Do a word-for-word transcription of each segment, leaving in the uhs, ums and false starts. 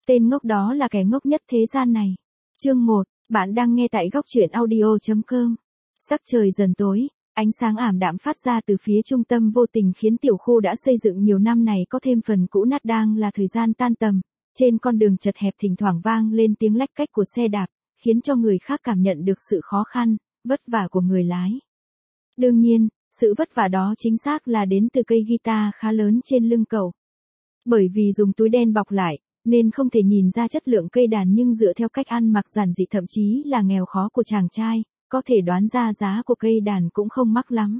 Tên ngốc đó là kẻ ngốc nhất thế gian này. Chương một, bạn đang nghe tại góc truyện audio chấm com. Sắc trời dần tối, ánh sáng ảm đạm phát ra từ phía trung tâm vô tình khiến tiểu khu đã xây dựng nhiều năm này có thêm phần cũ nát, đang là thời gian tan tầm. Trên con đường chật hẹp thỉnh thoảng vang lên tiếng lách cách của xe đạp, khiến cho người khác cảm nhận được sự khó khăn, vất vả của người lái. Đương nhiên, sự vất vả đó chính xác là đến từ cây guitar khá lớn trên lưng cậu. Bởi vì dùng túi đen bọc lại, nên không thể nhìn ra chất lượng cây đàn, nhưng dựa theo cách ăn mặc giản dị thậm chí là nghèo khó của chàng trai, có thể đoán ra giá của cây đàn cũng không mắc lắm.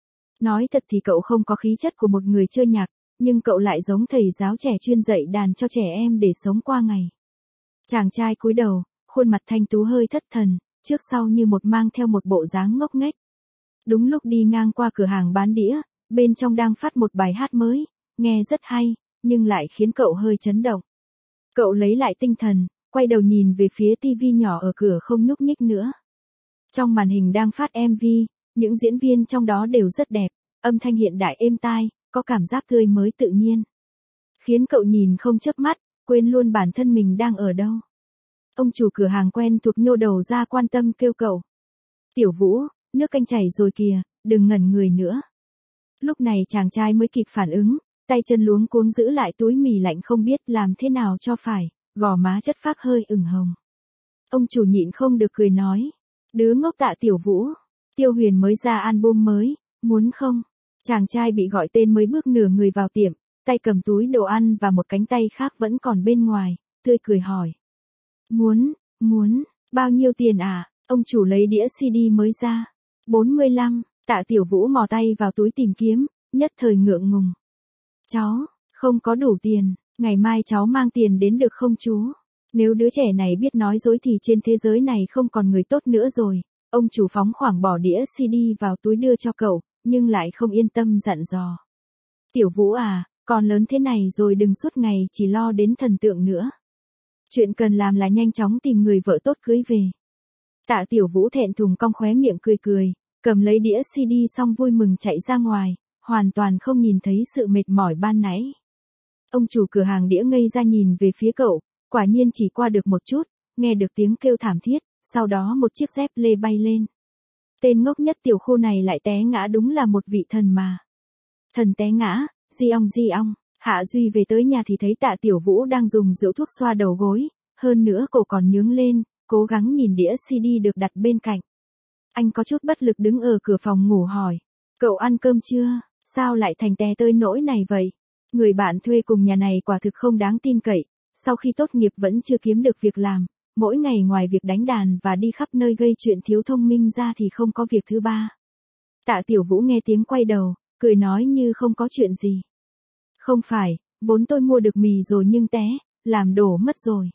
Nói thật thì cậu không có khí chất của một người chơi nhạc, nhưng cậu lại giống thầy giáo trẻ chuyên dạy đàn cho trẻ em để sống qua ngày. Chàng trai cúi đầu, khuôn mặt thanh tú hơi thất thần, trước sau như một mang theo một bộ dáng ngốc nghếch. Đúng lúc đi ngang qua cửa hàng bán đĩa, bên trong đang phát một bài hát mới, nghe rất hay, nhưng lại khiến cậu hơi chấn động. Cậu lấy lại tinh thần, quay đầu nhìn về phía tivi nhỏ ở cửa không nhúc nhích nữa. Trong màn hình đang phát em vê, những diễn viên trong đó đều rất đẹp, âm thanh hiện đại êm tai, có cảm giác tươi mới tự nhiên. Khiến cậu nhìn không chớp mắt, quên luôn bản thân mình đang ở đâu. Ông chủ cửa hàng quen thuộc nhô đầu ra quan tâm kêu cậu. Tiểu Vũ, nước canh chảy rồi kìa, đừng ngẩn người nữa. Lúc này chàng trai mới kịp phản ứng, tay chân luống cuống giữ lại túi mì lạnh không biết làm thế nào cho phải, gò má chất phác hơi ửng hồng. Ông chủ nhịn không được cười nói, đứa ngốc Tạ Tiểu Vũ, Tiêu Huyền mới ra album mới, muốn không? Chàng trai bị gọi tên mới bước nửa người vào tiệm, tay cầm túi đồ ăn và một cánh tay khác vẫn còn bên ngoài, tươi cười hỏi. Muốn, muốn, bao nhiêu tiền à? Ông chủ lấy đĩa xê đê mới ra. bốn mươi lăm, Tạ Tiểu Vũ mò tay vào túi tìm kiếm, nhất thời ngượng ngùng. Cháu, không có đủ tiền, ngày mai cháu mang tiền đến được không chú? Nếu đứa trẻ này biết nói dối thì trên thế giới này không còn người tốt nữa rồi. Ông chủ phóng khoảng bỏ đĩa xê đê vào túi đưa cho cậu, nhưng lại không yên tâm dặn dò. Tiểu Vũ à, còn lớn thế này rồi đừng suốt ngày chỉ lo đến thần tượng nữa. Chuyện cần làm là nhanh chóng tìm người vợ tốt cưới về. Tạ Tiểu Vũ thẹn thùng cong khóe miệng cười cười, cầm lấy đĩa xê đê xong vui mừng chạy ra ngoài, hoàn toàn không nhìn thấy sự mệt mỏi ban nãy. Ông chủ cửa hàng đĩa ngây ra nhìn về phía cậu, quả nhiên chỉ qua được một chút, nghe được tiếng kêu thảm thiết, sau đó một chiếc dép lê bay lên. Tên ngốc nhất tiểu khu này lại té ngã, đúng là một vị thần mà. Thần té ngã, di ong di ong. Hạ Duy về tới nhà thì thấy Tạ Tiểu Vũ đang dùng rượu thuốc xoa đầu gối, hơn nữa cổ còn nhướng lên, cố gắng nhìn đĩa xê đê được đặt bên cạnh. Anh có chút bất lực đứng ở cửa phòng ngủ hỏi, cậu ăn cơm chưa, sao lại thành té tơi nỗi này vậy? Người bạn thuê cùng nhà này quả thực không đáng tin cậy, sau khi tốt nghiệp vẫn chưa kiếm được việc làm, mỗi ngày ngoài việc đánh đàn và đi khắp nơi gây chuyện thiếu thông minh ra thì không có việc thứ ba. Tạ Tiểu Vũ nghe tiếng quay đầu, cười nói như không có chuyện gì. Không phải, vốn tôi mua được mì rồi nhưng té, làm đổ mất rồi.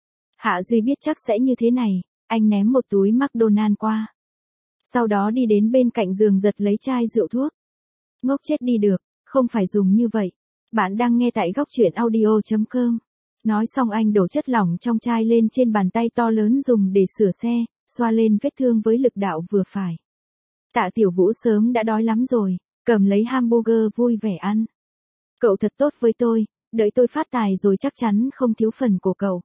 Hạ Duy biết chắc sẽ như thế này, anh ném một túi McDonald's qua. Sau đó đi đến bên cạnh giường giật lấy chai rượu thuốc. Ngốc chết đi được, không phải dùng như vậy. Bạn đang nghe tại góc truyện audio chấm com. Nói xong anh đổ chất lỏng trong chai lên trên bàn tay to lớn dùng để sửa xe, xoa lên vết thương với lực đạo vừa phải. Tạ Tiểu Vũ sớm đã đói lắm rồi, cầm lấy hamburger vui vẻ ăn. Cậu thật tốt với tôi, đợi tôi phát tài rồi chắc chắn không thiếu phần của cậu.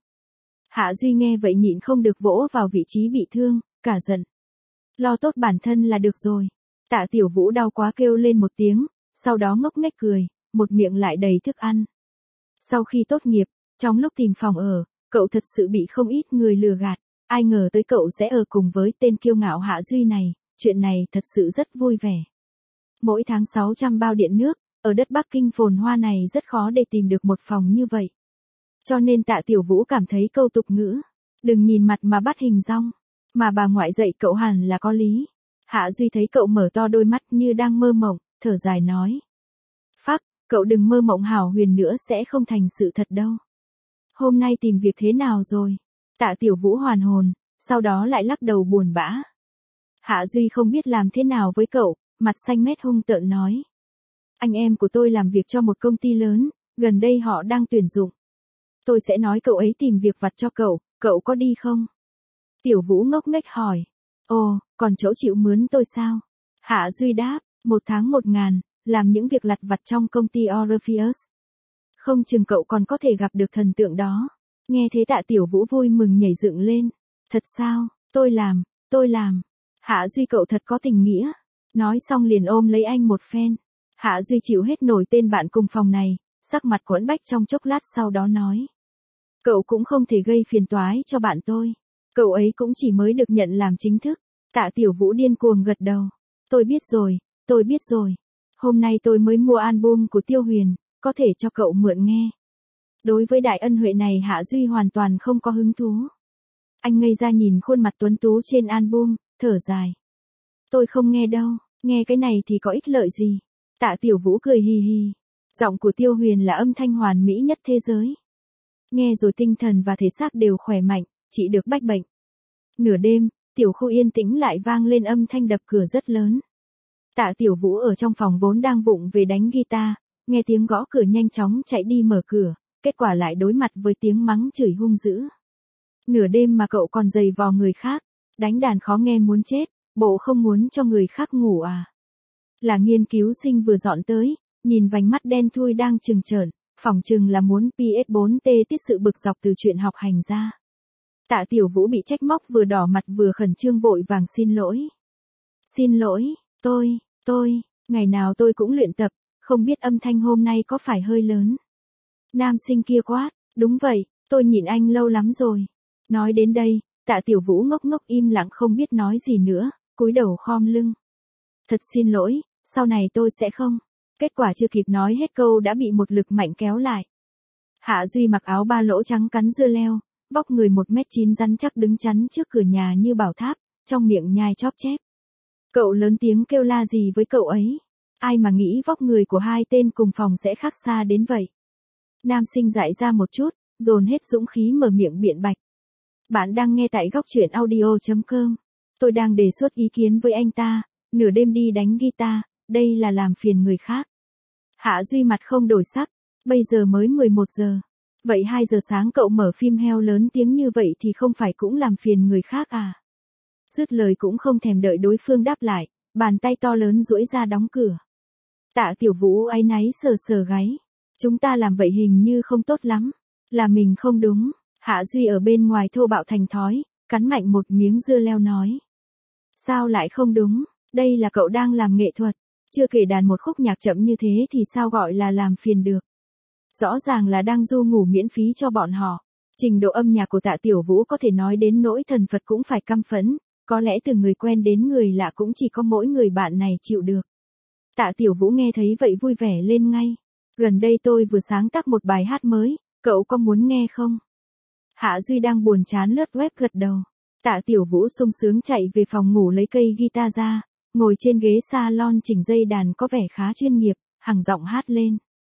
Hạ Duy nghe vậy nhịn không được vỗ vào vị trí bị thương, cả giận. Lo tốt bản thân là được rồi. Tạ Tiểu Vũ đau quá kêu lên một tiếng, sau đó ngốc nghếch cười, một miệng lại đầy thức ăn. Sau khi tốt nghiệp, trong lúc tìm phòng ở, cậu thật sự bị không ít người lừa gạt, ai ngờ tới cậu sẽ ở cùng với tên kiêu ngạo Hạ Duy này, chuyện này thật sự rất vui vẻ. Mỗi tháng sáu trăm bao điện nước, ở đất Bắc Kinh phồn hoa này rất khó để tìm được một phòng như vậy. Cho nên Tạ Tiểu Vũ cảm thấy câu tục ngữ, đừng nhìn mặt mà bắt hình dong, mà bà ngoại dạy cậu hẳn là có lý. Hạ Duy thấy cậu mở to đôi mắt như đang mơ mộng, thở dài nói. Phác, cậu đừng mơ mộng hảo huyền nữa sẽ không thành sự thật đâu. Hôm nay tìm việc thế nào rồi? Tạ Tiểu Vũ hoàn hồn, sau đó lại lắc đầu buồn bã. Hạ Duy không biết làm thế nào với cậu, mặt xanh mét hung tợn nói. Anh em của tôi làm việc cho một công ty lớn, gần đây họ đang tuyển dụng. Tôi sẽ nói cậu ấy tìm việc vặt cho cậu, cậu có đi không? Tiểu Vũ ngốc nghếch hỏi. Ồ, còn chỗ chịu mướn tôi sao? Hạ Duy đáp, một tháng một ngàn, làm những việc lặt vặt trong công ty Orpheus. Không chừng cậu còn có thể gặp được thần tượng đó. Nghe thế Tạ Tiểu Vũ vui mừng nhảy dựng lên. Thật sao, tôi làm, tôi làm. Hạ Duy cậu thật có tình nghĩa. Nói xong liền ôm lấy anh một phen. Hạ Duy chịu hết nổi tên bạn cùng phòng này, sắc mặt quẫn bách trong chốc lát sau đó nói. Cậu cũng không thể gây phiền toái cho bạn tôi. Cậu ấy cũng chỉ mới được nhận làm chính thức. Tạ Tiểu Vũ điên cuồng gật đầu. Tôi biết rồi, tôi biết rồi. Hôm nay tôi mới mua album của Tiêu Huyền, có thể cho cậu mượn nghe. Đối với đại ân huệ này Hạ Duy hoàn toàn không có hứng thú. Anh ngây ra nhìn khuôn mặt tuấn tú trên album, thở dài. Tôi không nghe đâu, nghe cái này thì có ích lợi gì. Tạ Tiểu Vũ cười hì hì. Giọng của Tiêu Huyền là âm thanh hoàn mỹ nhất thế giới. Nghe rồi tinh thần và thể xác đều khỏe mạnh, trị được bách bệnh. Nửa đêm, tiểu khu yên tĩnh lại vang lên âm thanh đập cửa rất lớn. Tạ Tiểu Vũ ở trong phòng vốn đang vụng về đánh guitar, nghe tiếng gõ cửa nhanh chóng chạy đi mở cửa, kết quả lại đối mặt với tiếng mắng chửi hung dữ. Nửa đêm mà cậu còn giày vò người khác, đánh đàn khó nghe muốn chết, bộ không muốn cho người khác ngủ à. Là nghiên cứu sinh vừa dọn tới, nhìn vành mắt đen thui đang trừng trởn, phỏng chừng là muốn pê ét bốn tê tiết sự bực dọc từ chuyện học hành ra. Tạ Tiểu Vũ bị trách móc vừa đỏ mặt vừa khẩn trương vội vàng xin lỗi. Xin lỗi, tôi, tôi, ngày nào tôi cũng luyện tập, không biết âm thanh hôm nay có phải hơi lớn. Nam sinh kia quát, đúng vậy, tôi nhìn anh lâu lắm rồi. Nói đến đây, Tạ Tiểu Vũ ngốc ngốc im lặng không biết nói gì nữa, cúi đầu khom lưng. Thật xin lỗi, sau này tôi sẽ không. Kết quả chưa kịp nói hết câu đã bị một lực mạnh kéo lại. Hạ Duy mặc áo ba lỗ trắng cắn dưa leo, vóc người một mét chín rắn chắc đứng chắn trước cửa nhà như bảo tháp, trong miệng nhai chóp chép. Cậu lớn tiếng kêu la gì với cậu ấy? Ai mà nghĩ vóc người của hai tên cùng phòng sẽ khác xa đến vậy. Nam sinh dại ra một chút, dồn hết dũng khí mở miệng biện bạch. Bạn đang nghe tại góc truyện audio chấm com. Tôi đang đề xuất ý kiến với anh ta, nửa đêm đi đánh guitar, đây là làm phiền người khác. Hạ Duy mặt không đổi sắc, bây giờ mới mười một giờ. Vậy hai giờ sáng cậu mở phim heo lớn tiếng như vậy thì không phải cũng làm phiền người khác à? Dứt lời cũng không thèm đợi đối phương đáp lại, bàn tay to lớn duỗi ra đóng cửa. Tạ Tiểu Vũ áy náy sờ sờ gáy. Chúng ta làm vậy hình như không tốt lắm. Là mình không đúng. Hạ Duy ở bên ngoài thô bạo thành thói, cắn mạnh một miếng dưa leo nói. Sao lại không đúng? Đây là cậu đang làm nghệ thuật. Chưa kể đàn một khúc nhạc chậm như thế thì sao gọi là làm phiền được. Rõ ràng là đang du ngủ miễn phí cho bọn họ. Trình độ âm nhạc của Tạ Tiểu Vũ có thể nói đến nỗi thần Phật cũng phải căm phẫn, có lẽ từ người quen đến người lạ cũng chỉ có mỗi người bạn này chịu được. Tạ Tiểu Vũ nghe thấy vậy vui vẻ lên ngay. Gần đây tôi vừa sáng tác một bài hát mới, cậu có muốn nghe không? Hạ Duy đang buồn chán lướt web gật đầu. Tạ Tiểu Vũ sung sướng chạy về phòng ngủ lấy cây guitar ra, ngồi trên ghế salon chỉnh dây đàn có vẻ khá chuyên nghiệp, hằng giọng hát lên.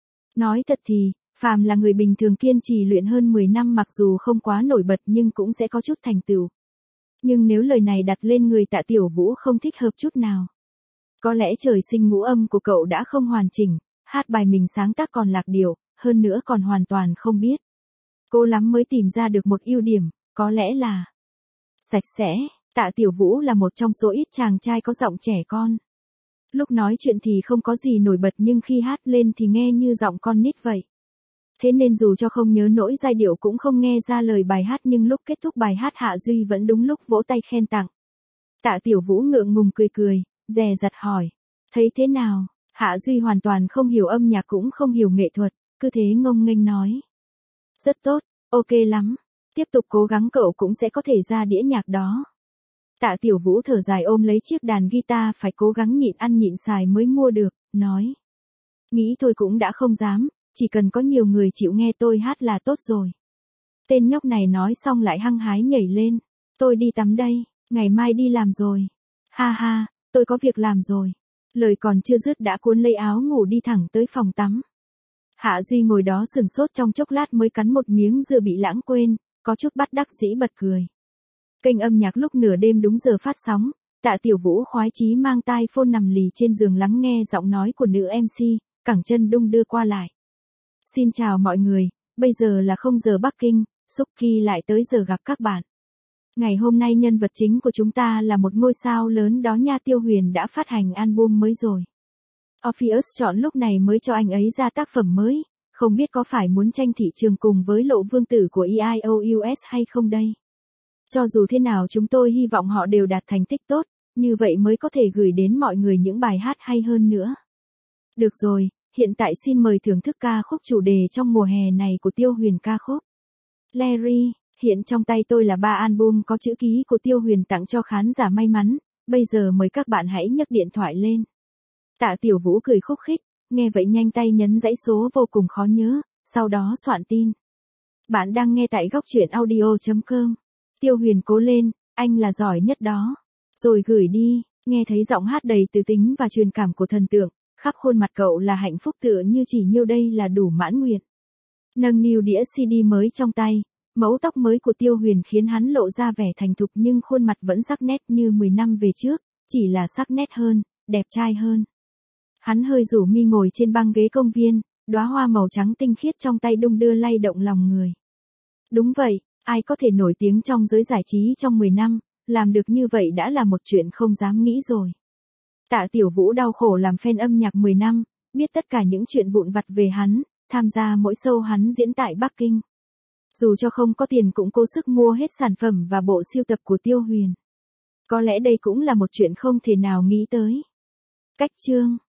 Nói thật thì, phàm là người bình thường kiên trì luyện hơn mười năm mặc dù không quá nổi bật nhưng cũng sẽ có chút thành tựu. Nhưng nếu lời này đặt lên người Tạ Tiểu Vũ không thích hợp chút nào. Có lẽ trời sinh ngũ âm của cậu đã không hoàn chỉnh, hát bài mình sáng tác còn lạc điệu, hơn nữa còn hoàn toàn không biết. Cố lắm mới tìm ra được một ưu điểm, có lẽ là sạch sẽ. Tạ Tiểu Vũ là một trong số ít chàng trai có giọng trẻ con. Lúc nói chuyện thì không có gì nổi bật nhưng khi hát lên thì nghe như giọng con nít vậy. Thế nên dù cho không nhớ nỗi giai điệu cũng không nghe ra lời bài hát nhưng lúc kết thúc bài hát Hạ Duy vẫn đúng lúc vỗ tay khen tặng. Tạ Tiểu Vũ ngượng ngùng cười cười, dè dặt hỏi. Thấy thế nào? Hạ Duy hoàn toàn không hiểu âm nhạc cũng không hiểu nghệ thuật, cứ thế ngông nghênh nói. Rất tốt, ok lắm. Tiếp tục cố gắng cậu cũng sẽ có thể ra đĩa nhạc đó. Tạ Tiểu Vũ thở dài ôm lấy chiếc đàn guitar phải cố gắng nhịn ăn nhịn xài mới mua được, nói. Nghĩ thôi cũng đã không dám, chỉ cần có nhiều người chịu nghe tôi hát là tốt rồi. Tên nhóc này nói xong lại hăng hái nhảy lên. Tôi đi tắm đây, ngày mai đi làm rồi. Ha ha, tôi có việc làm rồi. Lời còn chưa dứt đã cuốn lấy áo ngủ đi thẳng tới phòng tắm. Hạ Duy ngồi đó sừng sốt trong chốc lát mới cắn một miếng dưa bị lãng quên, có chút bắt đắc dĩ bật cười. Kênh âm nhạc lúc nửa đêm đúng giờ phát sóng, Tạ Tiểu Vũ khoái chí mang tai phone nằm lì trên giường lắng nghe giọng nói của nữ em xê, cẳng chân đung đưa qua lại. Xin chào mọi người, bây giờ là không giờ Bắc Kinh, Suki lại tới giờ gặp các bạn. Ngày hôm nay nhân vật chính của chúng ta là một ngôi sao lớn đó nha. Tiêu Huyền đã phát hành album mới rồi. Orpheus chọn lúc này mới cho anh ấy ra tác phẩm mới, Không biết có phải muốn tranh thị trường cùng với Lộ Vương tử của e i o u ét hay không đây? Cho dù thế nào chúng tôi hy vọng họ đều đạt thành tích tốt, như vậy mới có thể gửi đến mọi người những bài hát hay hơn nữa. Được rồi, hiện tại xin mời thưởng thức ca khúc chủ đề trong mùa hè này của Tiêu Huyền, ca khúc Larry. Hiện trong tay tôi là ba album có chữ ký của Tiêu Huyền tặng cho khán giả may mắn, bây giờ mời các bạn hãy nhấc điện thoại lên. Tạ Tiểu Vũ cười khúc khích, nghe vậy nhanh tay nhấn dãy số vô cùng khó nhớ, sau đó soạn tin. Bạn đang nghe tại góc truyện audio chấm com. Tiêu Huyền cố lên, anh là giỏi nhất đó. Rồi gửi đi, nghe thấy giọng hát đầy từ tính và truyền cảm của thần tượng, khắp khuôn mặt cậu là hạnh phúc tựa như chỉ nhiêu đây là đủ mãn nguyện. Nâng niu đĩa xê đê mới trong tay, mẫu tóc mới của Tiêu Huyền khiến hắn lộ ra vẻ thành thục nhưng khuôn mặt vẫn sắc nét như mười năm về trước, chỉ là sắc nét hơn, đẹp trai hơn. Hắn hơi rủ mi ngồi trên băng ghế công viên, đóa hoa màu trắng tinh khiết trong tay đung đưa lay động lòng người. Đúng vậy, ai có thể nổi tiếng trong giới giải trí trong mười năm, làm được như vậy đã là một chuyện không dám nghĩ rồi. Tạ Tiểu Vũ đau khổ làm fan âm nhạc mười năm, biết tất cả những chuyện vụn vặt về hắn, tham gia mỗi show hắn diễn tại Bắc Kinh. Dù cho không có tiền cũng cố sức mua hết sản phẩm và bộ sưu tập của Tiêu Huyền. Có lẽ đây cũng là một chuyện không thể nào nghĩ tới. Cách chương